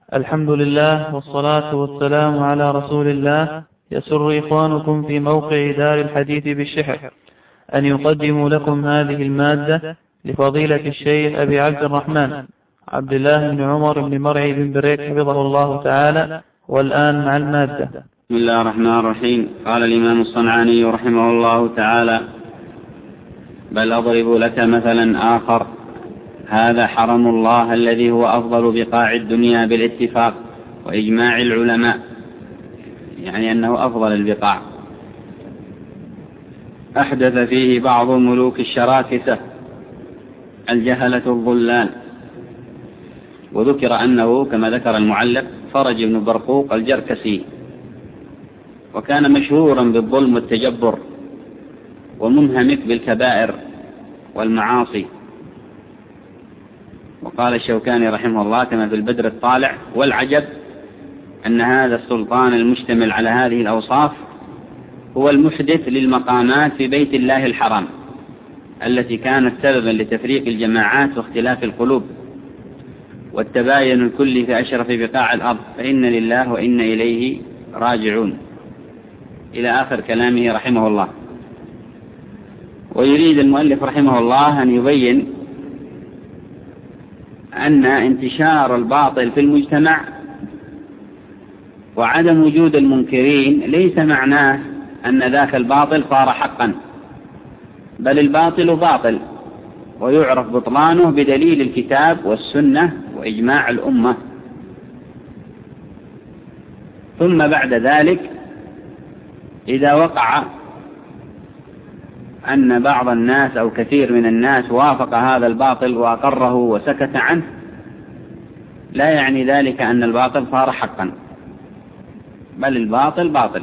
الحمد لله والصلاة والسلام على رسول الله. يسر إخوانكم في موقع دار الحديث بالشحر أن يقدموا لكم هذه المادة لفضيلة الشيخ أبي عبد الرحمن عبد الله بن عمر بن مرعي بن بريك حفظه الله تعالى. والآن مع المادة. بسم الله الرحمن الرحيم. قال الإمام الصنعاني رحمه الله تعالى: بل أضرب لك مثلا آخر، هذا حرم الله الذي هو أفضل بقاع الدنيا بالاتفاق وإجماع العلماء، يعني أنه أفضل البقاع. أحدث فيه بعض ملوك الشراكسة الجهلة الضلال، وذكر أنه كما ذكر المعلق فرج بن برقوق الجركسي، وكان مشهورا بالظلم والتجبر ومنهمك بالكبائر والمعاصي. وقال الشوكاني رحمه الله كما في البدر الطالع: والعجب أن هذا السلطان المشتمل على هذه الأوصاف هو المحدث للمقامات في بيت الله الحرام التي كانت سببا لتفريق الجماعات واختلاف القلوب والتباين الكلي في أشرف بقاع الأرض، فإن لله وإن إليه راجعون، إلى آخر كلامه رحمه الله. ويريد المؤلف رحمه الله أن يبين أن انتشار الباطل في المجتمع وعدم وجود المنكرين ليس معناه أن ذاك الباطل صار حقا، بل الباطل باطل ويعرف بطلانه بدليل الكتاب والسنة وإجماع الأمة. ثم بعد ذلك إذا وقع أن بعض الناس أو كثير من الناس وافق هذا الباطل وأقره وسكت عنه، لا يعني ذلك أن الباطل صار حقا، بل الباطل باطل.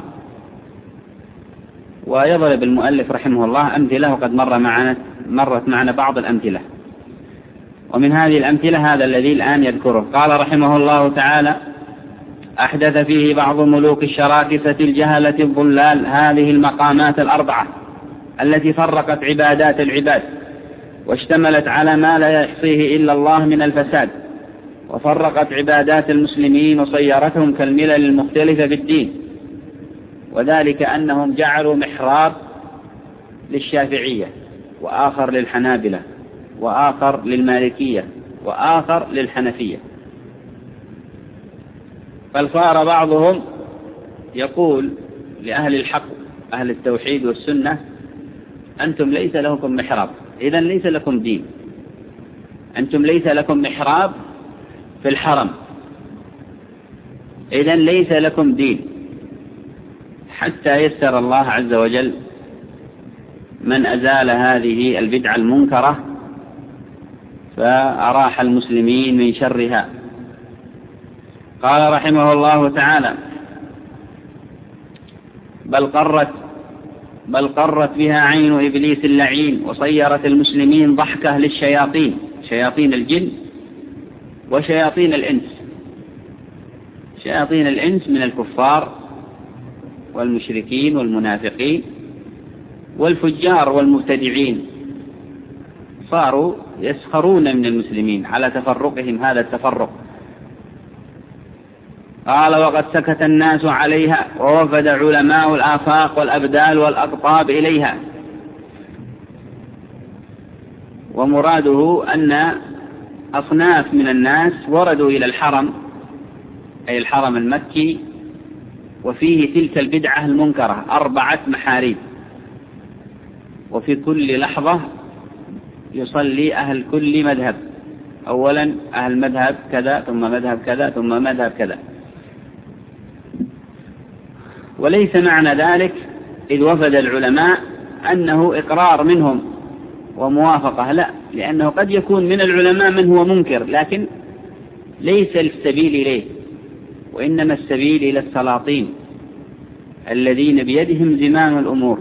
ويضرب المؤلف رحمه الله أمثلة، وقد مرت معنا بعض الأمثلة، ومن هذه الأمثلة هذا الذي الآن يذكره. قال رحمه الله تعالى: أحدث فيه بعض ملوك الشراكسة الجهلة الضلال هذه المقامات الأربعة التي فرقت عبادات العباد واشتملت على ما لا يحصيه إلا الله من الفساد، وفرقت عبادات المسلمين وصيرتهم كالملل المختلفة في الدين، وذلك أنهم جعلوا محراب للشافعية، وآخر للحنابلة، وآخر للمالكية، وآخر للحنفية. بل صار بعضهم يقول لأهل الحق أهل التوحيد والسنة: أنتم ليس لكم محراب، إذن ليس لكم دين، أنتم ليس لكم محراب في الحرم، إذن ليس لكم دين، حتى يسر الله عز وجل من أزال هذه البدعة المنكرة فأراح المسلمين من شرها. قال رحمه الله تعالى: بل قرت بها عين إبليس اللعين، وصيرت المسلمين ضحكة للشياطين، شياطين الجن وشياطين الإنس. شياطين الإنس من الكفار والمشركين والمنافقين والفجار والمبتدعين، صاروا يسخرون من المسلمين على تفرقهم هذا التفرق. قال: وقد سكت الناس عليها، ووفد علماء الآفاق والأبدال والأقطاب إليها. ومراده أن أصناف من الناس وردوا إلى الحرم، أي الحرم المكي، وفيه تلك البدعة المنكرة 4 محاريب، وفي كل لحظة يصلي أهل كل مذهب، أولا أهل مذهب كذا ثم مذهب كذا ثم مذهب كذا. وليس معنى ذلك إذ وفد العلماء أنه إقرار منهم وموافقة، لا، لأنه قد يكون من العلماء من هو منكر لكن ليس السبيل إليه، وإنما السبيل إلى السلاطين الذين بيدهم زمام الأمور.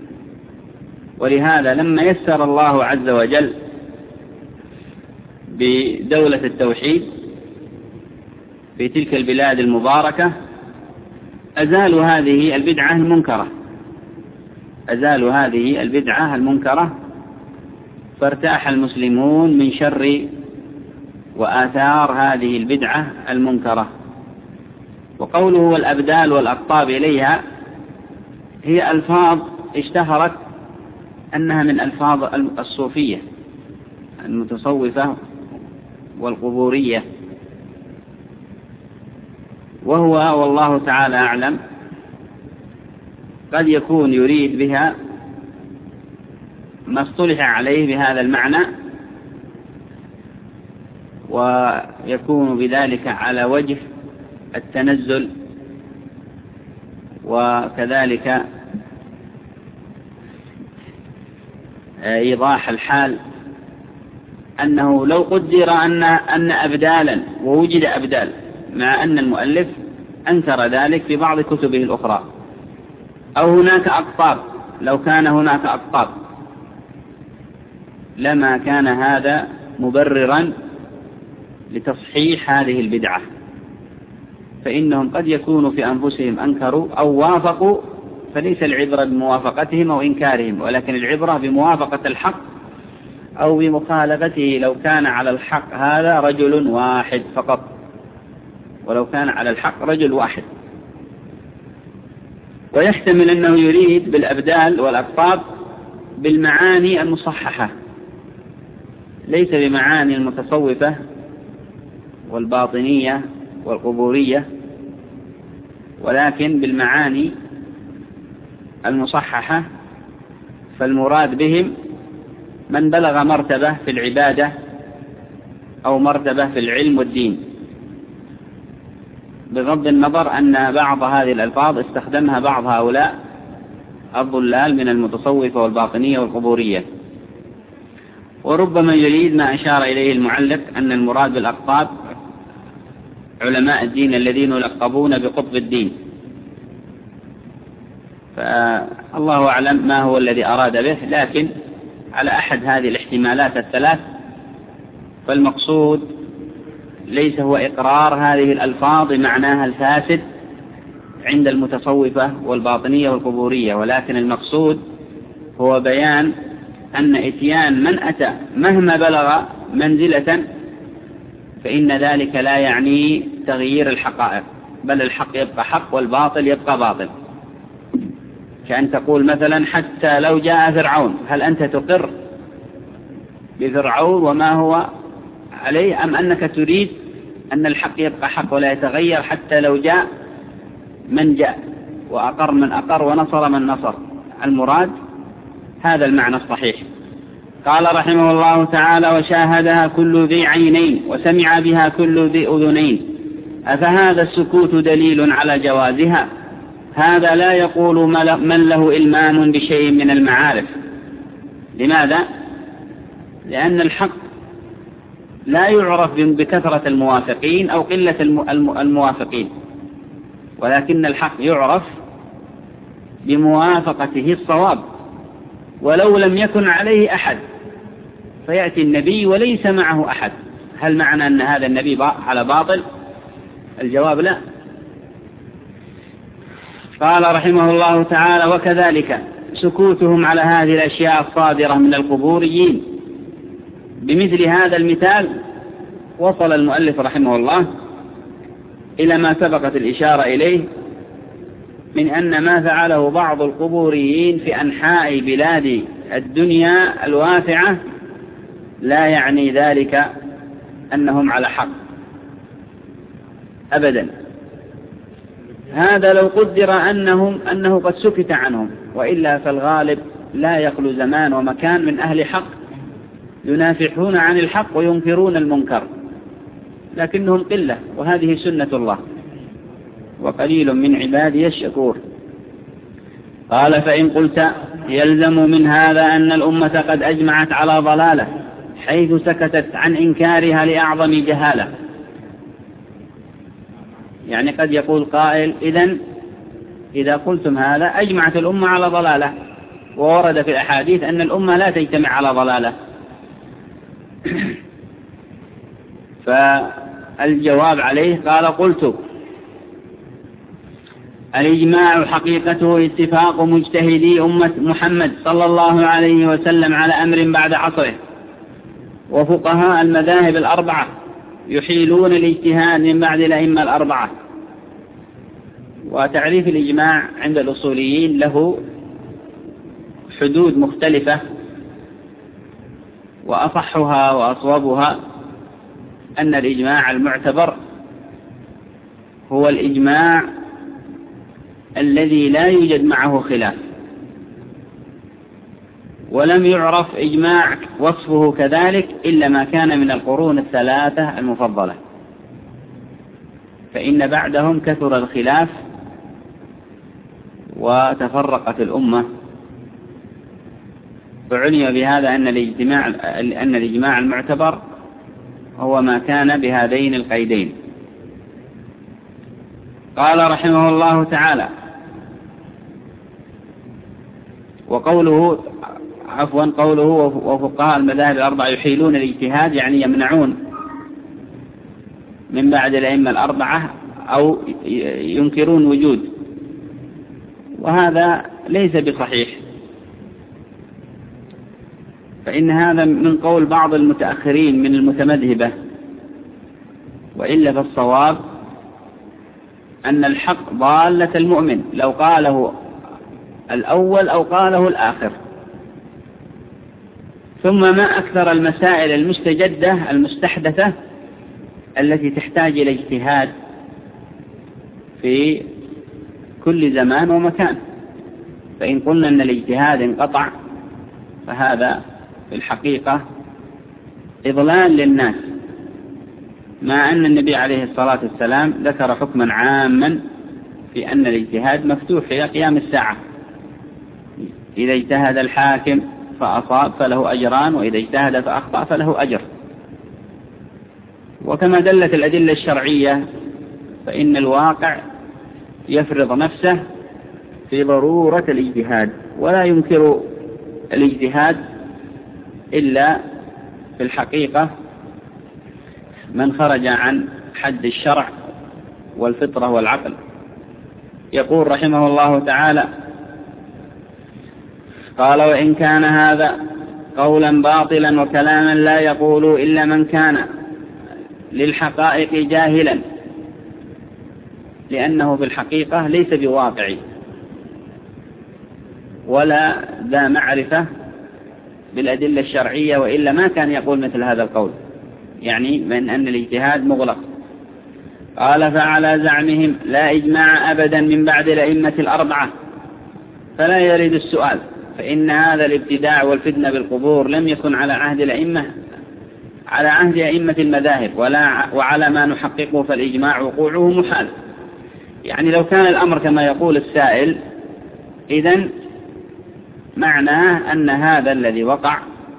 ولهذا لما يسر الله عز وجل بدولة التوحيد في تلك البلاد المباركة أزالوا هذه البدعة المنكرة، فارتاح المسلمون من شر وآثار هذه البدعة المنكرة. وقوله والأبدال والأقطاب إليها هي ألفاظ اشتهرت أنها من ألفاظ الصوفية المتصوفة والقبورية، وهو والله تعالى أعلم قد يكون يريد بها ما اصطلح عليه بهذا المعنى، ويكون بذلك على وجه التنزل، وكذلك إيضاح الحال أنه لو قدر أن أبدالا ووجد أبدال، مع أن المؤلف أنكر ذلك في بعض كتبه الأخرى، أو هناك أقطاب، لو كان هناك أقطاب لما كان هذا مبررا لتصحيح هذه البدعة، فإنهم قد يكونوا في أنفسهم أنكروا أو وافقوا، فليس العبرة بموافقتهم أو إنكارهم، ولكن العبرة بموافقة الحق أو بمخالفته. لو كان على الحق هذا رجل واحد فقط، ولو كان على الحق رجل واحد. ويحتمل أنه يريد بالأبدال والأقطاب بالمعاني المصححة، ليس بمعاني المتصوفة والباطنية والقبورية، ولكن بالمعاني المصححة. فالمراد بهم من بلغ مرتبة في العبادة أو مرتبة في العلم والدين، بغض النظر أن بعض هذه الألفاظ استخدمها بعض هؤلاء الضلال من المتصوفة والباطنية والقبورية. وربما يريد ما أشار إليه المعلق أن المراد بالأقطاب علماء الدين الذين يلقبون بقطب الدين، فالله أعلم ما هو الذي أراد به، لكن على أحد هذه الاحتمالات الثلاث فالمقصود ليس هو إقرار هذه الألفاظ معناها الفاسد عند المتصوفة والباطنية والقبورية، ولكن المقصود هو بيان أن إتيان من أتى مهما بلغ منزلة فإن ذلك لا يعني تغيير الحقائق، بل الحق يبقى حق والباطل يبقى باطل. كأن تقول مثلا حتى لو جاء فرعون، هل أنت تقر بفرعون وما هو عليه، أم أنك تريد أن الحق يبقى حق ولا يتغير حتى لو جاء من جاء وأقر من أقر ونصر من نصر؟ المراد هذا المعنى الصحيح. قال رحمه الله تعالى: وشاهدها كل ذي عينين وسمع بها كل ذي أذنين، أفهذا السكوت دليل على جوازها؟ هذا لا يقول من له إلمام بشيء من المعارف. لماذا؟ لأن الحق لا يعرف بكثرة الموافقين أو قلة الموافقين، ولكن الحق يعرف بموافقته الصواب ولو لم يكن عليه أحد، فيأتي النبي وليس معه أحد، هل معنى أن هذا النبي على باطل؟ الجواب لا. قال رحمه الله تعالى: وكذلك سكوتهم على هذه الأشياء الصادرة من القبوريين. بمثل هذا المثال وصل المؤلف رحمه الله إلى ما سبقت الإشارة إليه من أن ما فعله بعض القبوريين في أنحاء بلاد الدنيا الواسعة لا يعني ذلك أنهم على حق أبدا. هذا لو قدر أنه قد سكت عنهم، وإلا فالغالب لا يخلو زمان ومكان من أهل حق ينافحون عن الحق وينكرون المنكر، لكنهم قلة، وهذه سنة الله، وقليل من عبادي الشكور. قال: فإن قلت يلزم من هذا أن الأمة قد أجمعت على ضلالة حيث سكتت عن إنكارها لأعظم جهالة. يعني قد يقول قائل: إذا قلتم هذا أجمعت الأمة على ضلالة، وورد في الأحاديث أن الأمة لا تجتمع على ضلالة. فالجواب عليه قال: قلت: الإجماع حقيقته اتفاق مجتهدي أمة محمد صلى الله عليه وسلم على أمر بعد عصره، وفقهاء المذاهب الأربعة يحيلون الاجتهاد من بعد الأئمة الأربعة. وتعريف الإجماع عند الأصوليين له حدود مختلفة، وأصحها وأصوبها أن الإجماع المعتبر هو الإجماع الذي لا يوجد معه خلاف، ولم يعرف إجماع وصفه كذلك إلا ما كان من القرون الثلاثة المفضلة، فإن بعدهم كثر الخلاف وتفرقت الأمة، فعلم بهذا أن الإجماع المعتبر هو ما كان بهذين القيدين. قال رحمه الله تعالى: قوله وفقهاء المذاهب الأربعة يحيلون الاجتهاد، يعني يمنعون من بعد الأئمة الأربعة أو ينكرون وجود، وهذا ليس بصحيح، فإن هذا من قول بعض المتأخرين من المتمذهبة، وإلا فالصواب أن الحق ضالة المؤمن لو قاله الأول أو قاله الآخر. ثم ما أكثر المسائل المستجدة المستحدثة التي تحتاج إلى اجتهاد في كل زمان ومكان، فإن قلنا أن الاجتهاد انقطع فهذا في الحقيقة إضلال للناس، مع أن النبي عليه الصلاة والسلام ذكر حكما عاما في أن الاجتهاد مفتوح إلى قيام الساعة. إذا اجتهد الحاكم فأصاب فله أجران، وإذا اجتهد فأخطأ فله أجر. وكما دلت الأدلة الشرعية فإن الواقع يفرض نفسه في ضرورة الاجتهاد، ولا ينكر الاجتهاد إلا في الحقيقة من خرج عن حد الشرع والفطرة والعقل. يقول رحمه الله تعالى: قال: وإن كان هذا قولا باطلا وكلاما لا يقول إلا من كان للحقائق جاهلا، لأنه في الحقيقة ليس بواقعي ولا ذا معرفة بالأدلة الشرعية، وإلا ما كان يقول مثل هذا القول، يعني من أن الاجتهاد مغلق. قال: فعلى زعمهم لا إجماع أبدا من بعد الأئمة الأربعة، فلا يرد السؤال، فإن هذا الابتداع والفتنة بالقبور لم يكن على عهد أئمة المذاهب وعلى ما نحققه، فالإجماع وقوعه محال. يعني لو كان الأمر كما يقول السائل، إذن معناه أن هذا الذي وقع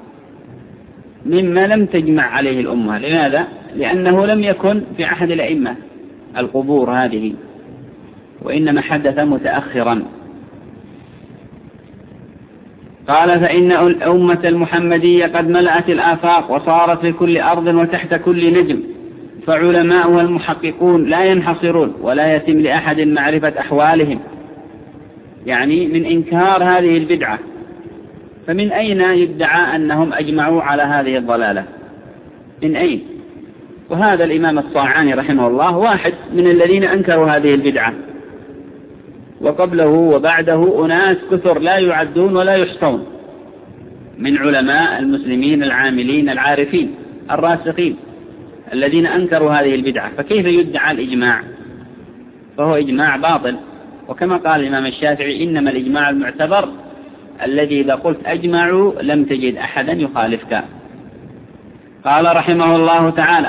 مما لم تجمع عليه الأمة. لماذا؟ لأنه لم يكن في عهد الأئمة القبور هذه، وإنما حدث متأخرا. قال: فإن الأمة المحمدية قد ملأت الآفاق وصارت في كل أرض وتحت كل نجم، فعلماؤها المحققون لا ينحصرون ولا يتم لأحد معرفة أحوالهم، يعني من إنكار هذه البدعة. فمن أين يدعى أنهم أجمعوا على هذه الضلالة؟ من أين؟ وهذا الإمام الصاعاني رحمه الله واحد من الذين أنكروا هذه البدعة، وقبله وبعده أناس كثر لا يعدون ولا يحصون من علماء المسلمين العاملين العارفين الراسخين الذين أنكروا هذه البدعة. فكيف يدعى الإجماع؟ فهو إجماع باطل. وكما قال الإمام الشافعي: إنما الإجماع المعتبر الذي إذا قلت أجمعوا لم تجد أحدا يخالفك. قال رحمه الله تعالى: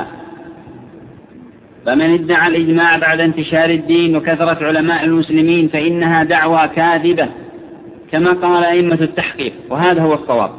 فمن ادعى الإجماع بعد انتشار الدين وكثرة علماء المسلمين فإنها دعوى كاذبة، كما قال أئمة التحقيق. وهذا هو الصواب،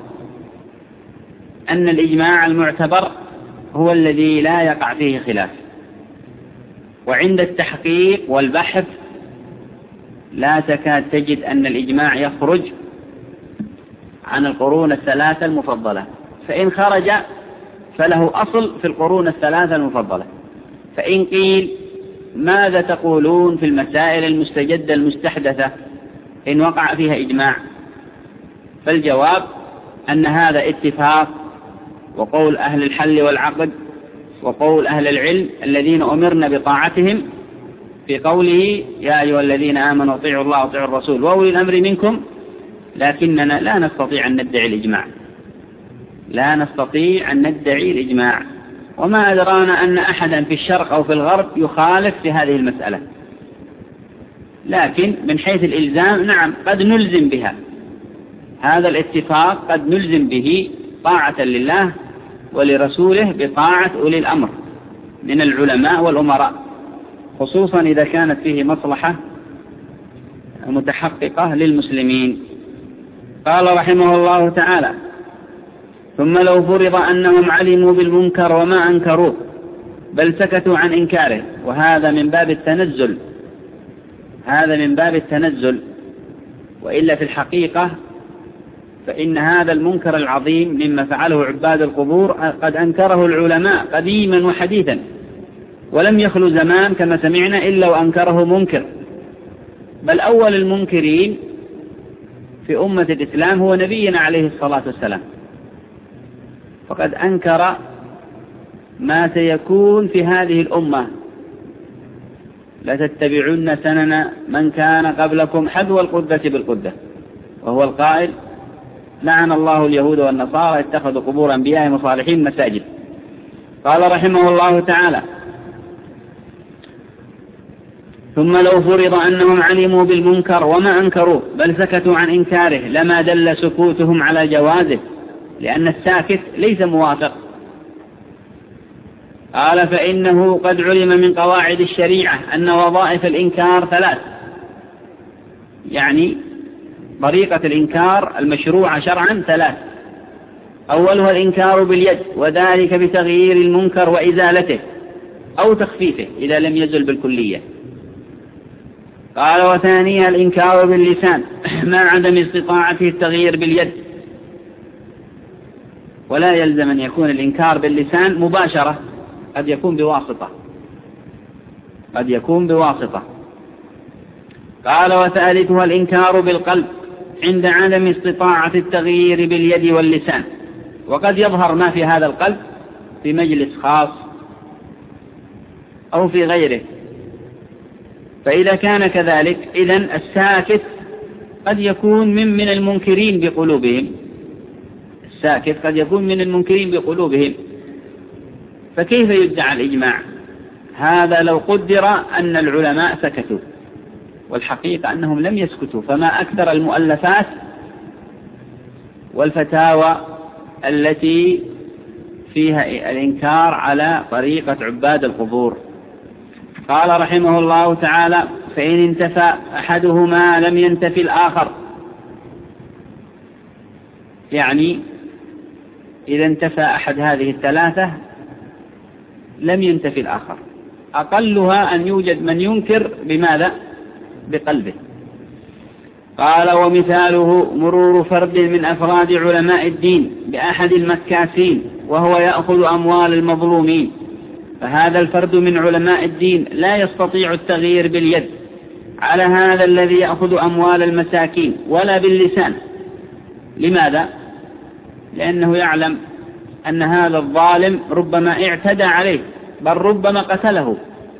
أن الإجماع المعتبر هو الذي لا يقع فيه خلاف، وعند التحقيق والبحث لا تكاد تجد أن الإجماع يخرج عن القرون الثلاثة المفضلة، فإن خرج فله أصل في القرون الثلاثة المفضلة. فإن قيل: ماذا تقولون في المسائل المستجدة المستحدثة إن وقع فيها إجماع؟ فالجواب أن هذا اتفاق وقول أهل الحل والعقد وقول أهل العلم الذين أمرنا بطاعتهم في قوله يا أيها الذين آمنوا اطيعوا الله واطيعوا الرسول وأولي الأمر منكم، لكننا لا نستطيع أن ندعي الإجماع، لا نستطيع أن ندعي الإجماع، وما أدرانا أن أحدا في الشرق أو في الغرب يخالف في هذه المسألة، لكن من حيث الإلزام نعم قد نلزم بها، هذا الاتفاق قد نلزم به طاعة لله ولرسوله بطاعة أولي الأمر من العلماء والأمراء، خصوصا إذا كانت فيه مصلحة متحققة للمسلمين. قال رحمه الله تعالى: ثم لو فرض أنهم علموا بالمنكر وما أنكروه بل سكتوا عن إنكاره، وهذا من باب التنزل، هذا من باب التنزل، وإلا في الحقيقة فإن هذا المنكر العظيم مما فعله عباد القبور قد أنكره العلماء قديما وحديثا، ولم يخلو زمان كما سمعنا إلا وأنكره منكر، بل أول المنكرين في أمة الإسلام هو نبينا عليه الصلاة والسلام، فقد أنكر ما سيكون في هذه الأمة: لتتبعن سنن من كان قبلكم حذو القدة بالقدة، وهو القائل: لعن الله اليهود والنصارى اتخذوا قبور أنبيائهم وصالحين مساجد. قال رحمه الله تعالى: ثم لو فرض أنهم علموا بالمنكر وما أنكروه بل سكتوا عن إنكاره لما دل سكوتهم على جوازه، لأن الساكت ليس موافق. قال: فإنه قد علم من قواعد الشريعة أن وظائف الإنكار ثلاث، يعني طريقة الإنكار المشروعة شرعا ثلاث: أولها الإنكار باليد، وذلك بتغيير المنكر وإزالته أو تخفيفه إذا لم يزل بالكلية. قال: وثانيها الإنكار باللسان مع عدم استطاعته التغيير باليد، ولا يلزم أن يكون الإنكار باللسان مباشرة، قد يكون بواسطة، قد يكون بواسطة. قال: وثالثها الإنكار بالقلب عند عدم استطاعة التغيير باليد واللسان، وقد يظهر ما في هذا القلب في مجلس خاص أو في غيره. فإذا كان كذلك إذن الساكت قد يكون من المنكرين بقلوبهم، الساكت قد يكون من المنكرين بقلوبهم، فكيف يدعى الإجماع؟ هذا لو قدر أن العلماء سكتوا، والحقيقة أنهم لم يسكتوا، فما أكثر المؤلفات والفتاوى التي فيها الإنكار على طريقة عباد القبور. قال رحمه الله تعالى: فإن انتفى أحدهما لم ينتفي الآخر، يعني إذا انتفى أحد هذه الثلاثة لم ينتفي الآخر. أقلها أن يوجد من ينكر بماذا؟ بقلبه. قال: ومثاله مرور فرد من أفراد علماء الدين بأحد المكاسين وهو يأخذ أموال المظلومين، فهذا الفرد من علماء الدين لا يستطيع التغيير باليد على هذا الذي يأخذ أموال المساكين ولا باللسان. لماذا؟ لأنه يعلم أن هذا الظالم ربما اعتدى عليه، بل ربما قتله،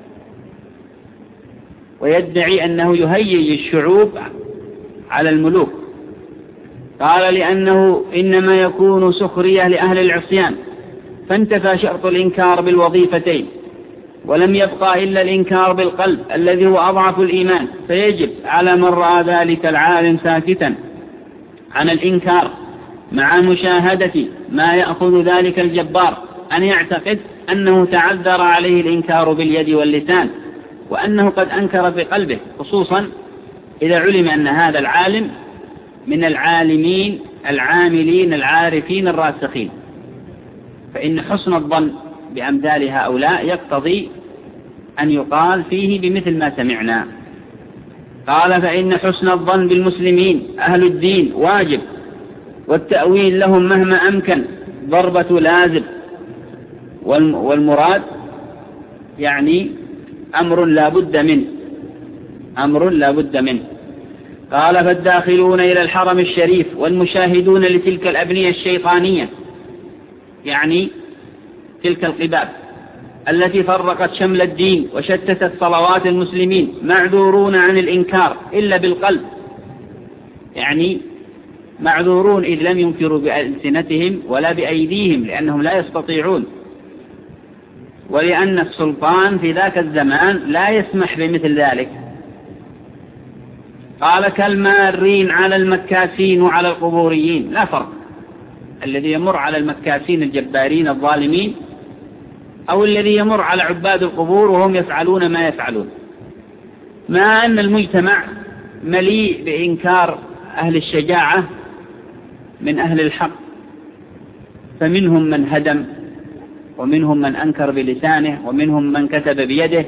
ويدعي أنه يهيج الشعوب على الملوك. قال: لأنه إنما يكون سخرية لأهل العصيان، فانتفى شرط الإنكار بالوظيفتين، ولم يبقى إلا الإنكار بالقلب الذي هو أضعف الإيمان، فيجب على من رأى ذلك العالم ساكتا عن الإنكار مع مشاهدة ما يأخذ ذلك الجبار أن يعتقد أنه تعذر عليه الإنكار باليد واللسان، وأنه قد أنكر بقلبه، خصوصا إذا علم أن هذا العالم من العالمين العاملين العارفين الراسخين، فإن حسن الظن بأمثال هؤلاء يقتضي أن يقال فيه بمثل ما سمعنا. قال: فإن حسن الظن بالمسلمين أهل الدين واجب، والتأويل لهم مهما أمكن ضربة لازم، والمراد يعني أمر لا بد منه، أمر لا بد منه. قال: فالداخلون إلى الحرم الشريف والمشاهدون لتلك الأبنية الشيطانية، يعني تلك القباب التي فرقت شمل الدين وشتتت صلوات المسلمين معذورون عن الإنكار إلا بالقلب، يعني معذورون إذ لم ينكروا بألسنتهم ولا بأيديهم لأنهم لا يستطيعون، ولأن السلطان في ذاك الزمان لا يسمح بمثل ذلك. قال كالمارين على المكاسين وعلى القبوريين، لا فرق، الذي يمر على المكاسين الجبارين الظالمين أو الذي يمر على عباد القبور وهم يفعلون ما يفعلون، مع أن المجتمع مليء بإنكار أهل الشجاعة من أهل الحق، فمنهم من هدم ومنهم من أنكر بلسانه ومنهم من كتب بيده،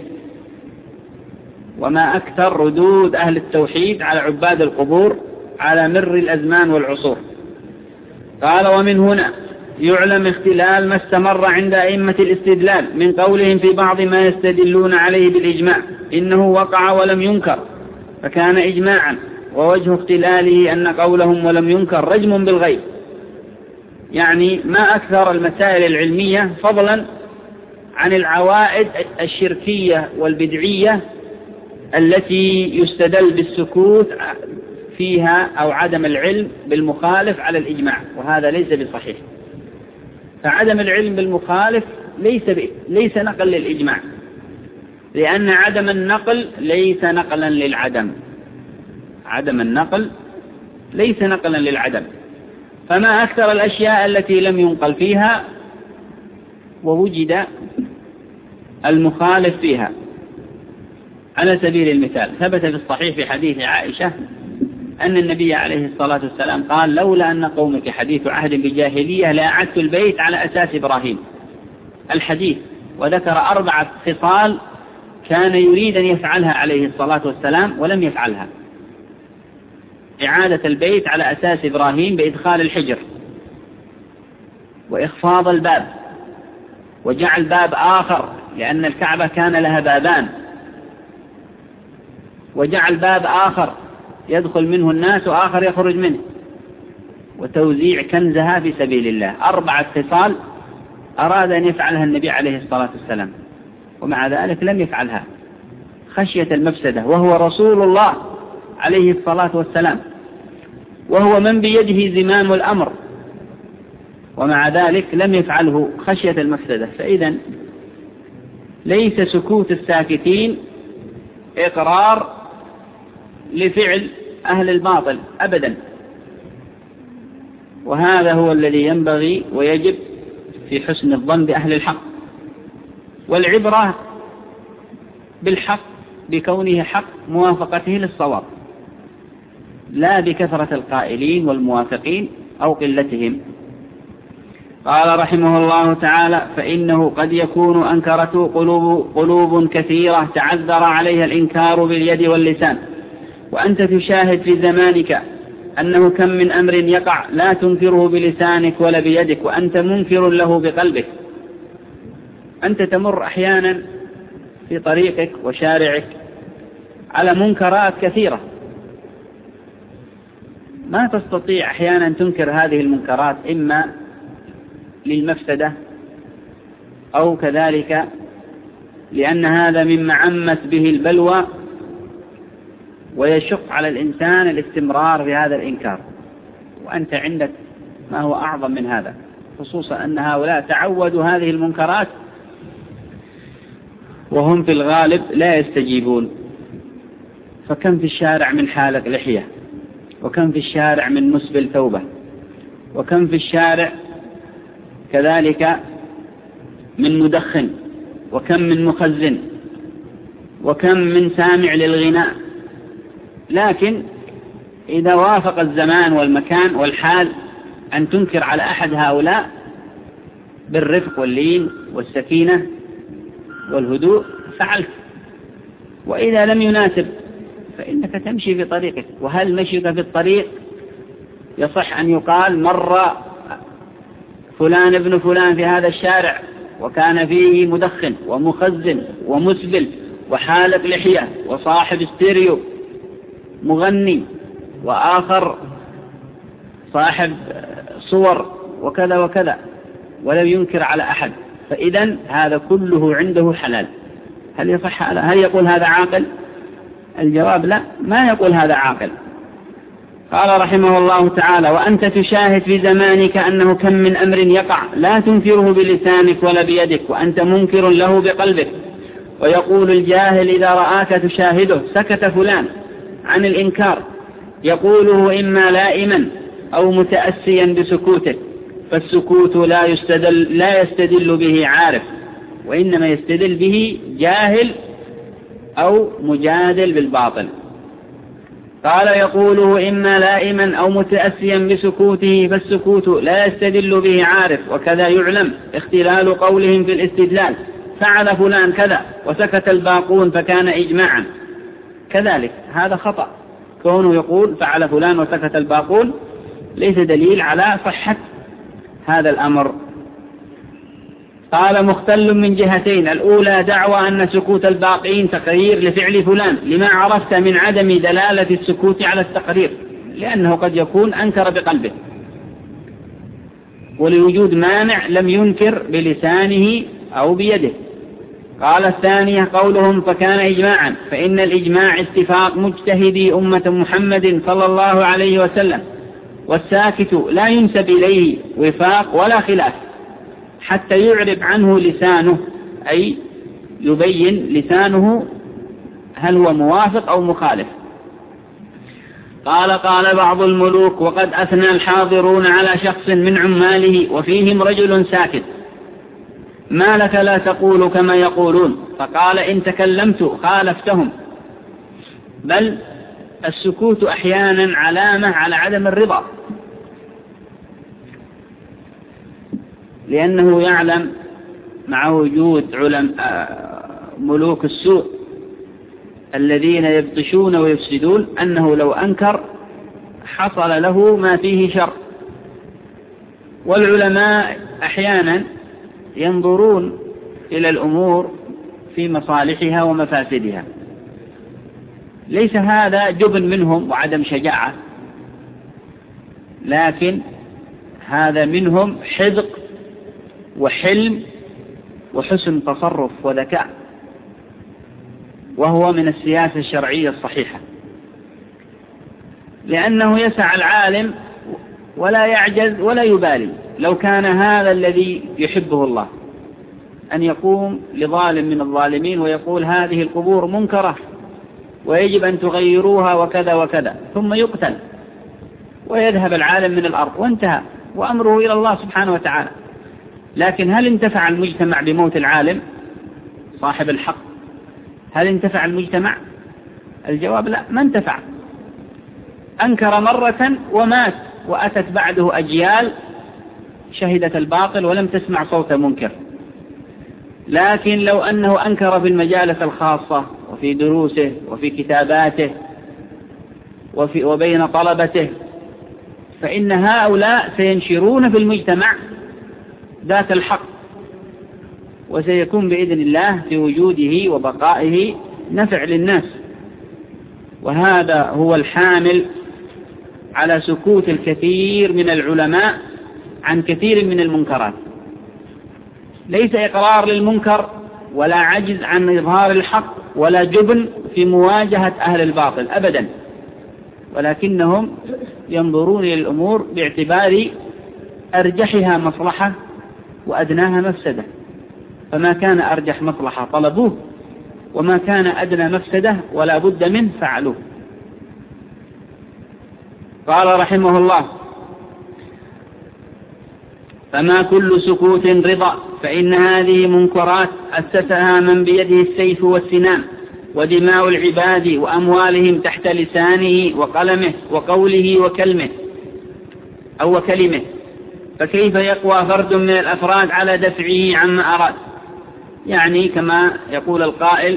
وما أكثر ردود أهل التوحيد على عباد القبور على مر الأزمان والعصور. قال ومن هنا يعلم اختلال ما استمر عند أئمة الاستدلال من قولهم في بعض ما يستدلون عليه بالإجماع إنه وقع ولم ينكر فكان إجماعا، ووجه اختلاله أن قولهم ولم ينكر رجم بالغيب، يعني ما أكثر المسائل العلمية فضلا عن العوائد الشركية والبدعية التي يستدل بالسكوت فيها أو عدم العلم بالمخالف على الإجماع، وهذا ليس بصحيح. فعدم العلم بالمخالف ليس نقل للإجماع، لأن عدم النقل ليس نقلا للعدم، عدم النقل ليس نقلا للعدم. فما أكثر الأشياء التي لم ينقل فيها ووجد المخالف فيها. على سبيل المثال ثبت في الصحيح في حديث عائشة أن النبي عليه الصلاة والسلام قال لولا أن قومك حديث عهد بجاهلية لأعدت البيت على أساس إبراهيم الحديث، وذكر 4 خصال كان يريد أن يفعلها عليه الصلاة والسلام ولم يفعلها: إعادة البيت على أساس إبراهيم بإدخال الحجر وإخفاض الباب وجعل باب آخر، لأن الكعبة كان لها بابان، وجعل باب آخر يدخل منه الناس وآخر يخرج منه، وتوزيع كنزها في سبيل الله. 4 خصال أراد أن يفعلها النبي عليه الصلاة والسلام، ومع ذلك لم يفعلها خشية المفسدة، وهو رسول الله عليه الصلاة والسلام، وهو من بيده زمام الأمر، ومع ذلك لم يفعله خشية المفسدة. فإذا ليس سكوت الساكتين إقرار لفعل أهل الباطل أبدا، وهذا هو الذي ينبغي ويجب في حسن الظن بأهل الحق، والعبرة بالحق بكونه حق موافقته للصواب، لا بكثرة القائلين والموافقين أو قلتهم. قال رحمه الله تعالى فإنه قد يكون أنكرته قلوب كثيرة تعذر عليها الإنكار باليد واللسان، وأنت تشاهد في زمانك أنه كم من أمر يقع لا تنكره بلسانك ولا بيدك وأنت منكر له بقلبك. أنت تمر أحيانا في طريقك وشارعك على منكرات كثيرة، ما تستطيع أحيانا تنكر هذه المنكرات، إما للمفسدة أو كذلك لأن هذا مما عمت به البلوى ويشق على الإنسان الاستمرار في هذا الإنكار، وأنت عندك ما هو أعظم من هذا، خصوصا أن هؤلاء تعودوا هذه المنكرات وهم في الغالب لا يستجيبون. فكم في الشارع من حالق لحية، وكم في الشارع من مسبل ثوبة، وكم في الشارع كذلك من مدخن، وكم من مخزن، وكم من سامع للغناء. لكن إذا وافق الزمان والمكان والحال أن تنكر على أحد هؤلاء بالرفق واللين والسكينة والهدوء فعلت، وإذا لم يناسب فإنك تمشي في طريقك. وهل مشيك في الطريق يصح أن يقال مر فلان ابن فلان في هذا الشارع وكان فيه مدخن ومخزن ومسبل وحالق لحية وصاحب استيريو مغني وآخر صاحب صور وكذا وكذا، ولم ينكر على أحد؟ فإذا هذا كله عنده حلال. هل يصح هل يقول هذا عاقل؟ الجواب لا، ما يقول هذا عاقل. قال رحمه الله تعالى: وأنت تشاهد في زمانك أنه كم من أمر يقع لا تنكره بلسانك ولا بيدك وأنت منكر له بقلبك. ويقول الجاهل إذا رآك تشاهده: سكت فلان عن الإنكار، يقوله إما لائما أو متأسيا بسكوته، فالسكوت لا يستدل به عارف، وإنما يستدل به جاهل أو مجادل بالباطل. قال: يقوله إما لائما أو متأسيا بسكوته، فالسكوت لا يستدل به عارف. وكذا يعلم اختلال قولهم في الاستدلال: فعل فلان كذا وسكت الباقون فكان إجماعا. كذلك هذا خطأ، كونه يقول فعل فلان وسكت الباقون ليس دليل على صحة هذا الأمر. قال: مختل من جهتين: الأولى دعوى أن سكوت الباقين تقرير لفعل فلان لما عرفت من عدم دلالة السكوت على التقرير، لأنه قد يكون أنكر بقلبه ولوجود مانع لم ينكر بلسانه أو بيده. قال: الثانية قولهم فكان إجماعا، فإن الإجماع اتفاق مجتهدي أمة محمد صلى الله عليه وسلم، والساكت لا ينسب إليه وفاق ولا خلاف حتى يعرب عنه لسانه، أي يبين لسانه هل هو موافق أو مخالف. قال بعض الملوك: وقد أثنى الحاضرون على شخص من عماله وفيهم رجل ساكت: ما لك لا تقول كما يقولون؟ فقال: إن تكلمت خالفتهم. بل السكوت أحيانا علامة على عدم الرضا، لأنه يعلم مع وجود ملوك السوء الذين يبطشون ويفسدون أنه لو أنكر حصل له ما فيه شر. والعلماء أحيانا ينظرون إلى الأمور في مصالحها ومفاسدها، ليس هذا جبن منهم وعدم شجاعة، لكن هذا منهم حذق وحلم وحسن تصرف وذكاء، وهو من السياسة الشرعية الصحيحة، لأنه يسعى العالم ولا يعجز ولا يبالي. لو كان هذا الذي يحبه الله أن يقوم لظالم من الظالمين ويقول هذه القبور منكرة ويجب أن تغيروها وكذا وكذا، ثم يقتل ويذهب العالم من الأرض وانتهى وأمره إلى الله سبحانه وتعالى. لكن هل انتفع المجتمع بموت العالم صاحب الحق؟ هل انتفع المجتمع؟ الجواب لا، ما انتفع. أنكر مرة ومات، وأتت بعده أجيال شهدت الباطل ولم تسمع صوت منكر. لكن لو أنه أنكر في المجالس الخاصة وفي دروسه وفي كتاباته وبين طلبته، فإن هؤلاء سينشرون في المجتمع ذات الحق، وسيكون بإذن الله في وجوده وبقائه نفع للناس. وهذا هو الحامل على سكوت الكثير من العلماء عن كثير من المنكرات. ليس إقرار للمنكر ولا عجز عن إظهار الحق ولا جبن في مواجهة أهل الباطل أبدا، ولكنهم ينظرون إلى الأمور باعتبار أرجحها مصلحة وأدناها مفسدة، فما كان أرجح مصلحة طلبوه، وما كان أدنى مفسدة ولا بد منه فعلوه. قال رحمه الله: فما كل سكوت رضا، فإن هذه منكرات أسسها من بيده السيف والسنان، ودماء العباد وأموالهم تحت لسانه وقلمه وقوله وكلمه أو وكلمه، فكيف يقوى فرد من الأفراد على دفعه عما أراد؟ يعني كما يقول القائل: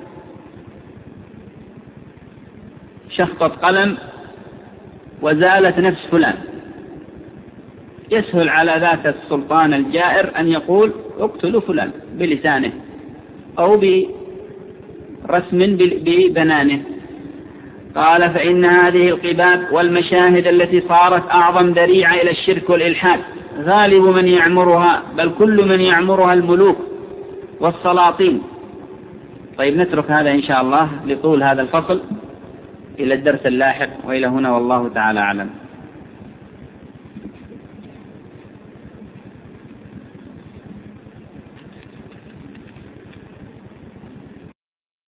شخطت قلم وزالت نفس فلان. يسهل على ذات السلطان الجائر أن يقول اقتلوا فلان بلسانه أو برسم ببنانه. قال: فإن هذه القباب والمشاهد التي صارت أعظم ذريعة إلى الشرك والإلحاد غالب من يعمرها، بل كل من يعمرها الملوك والسلاطين. طيب نترك هذا إن شاء الله لطول هذا الفصل إلى الدرس اللاحق، وإلى هنا والله تعالى أعلم.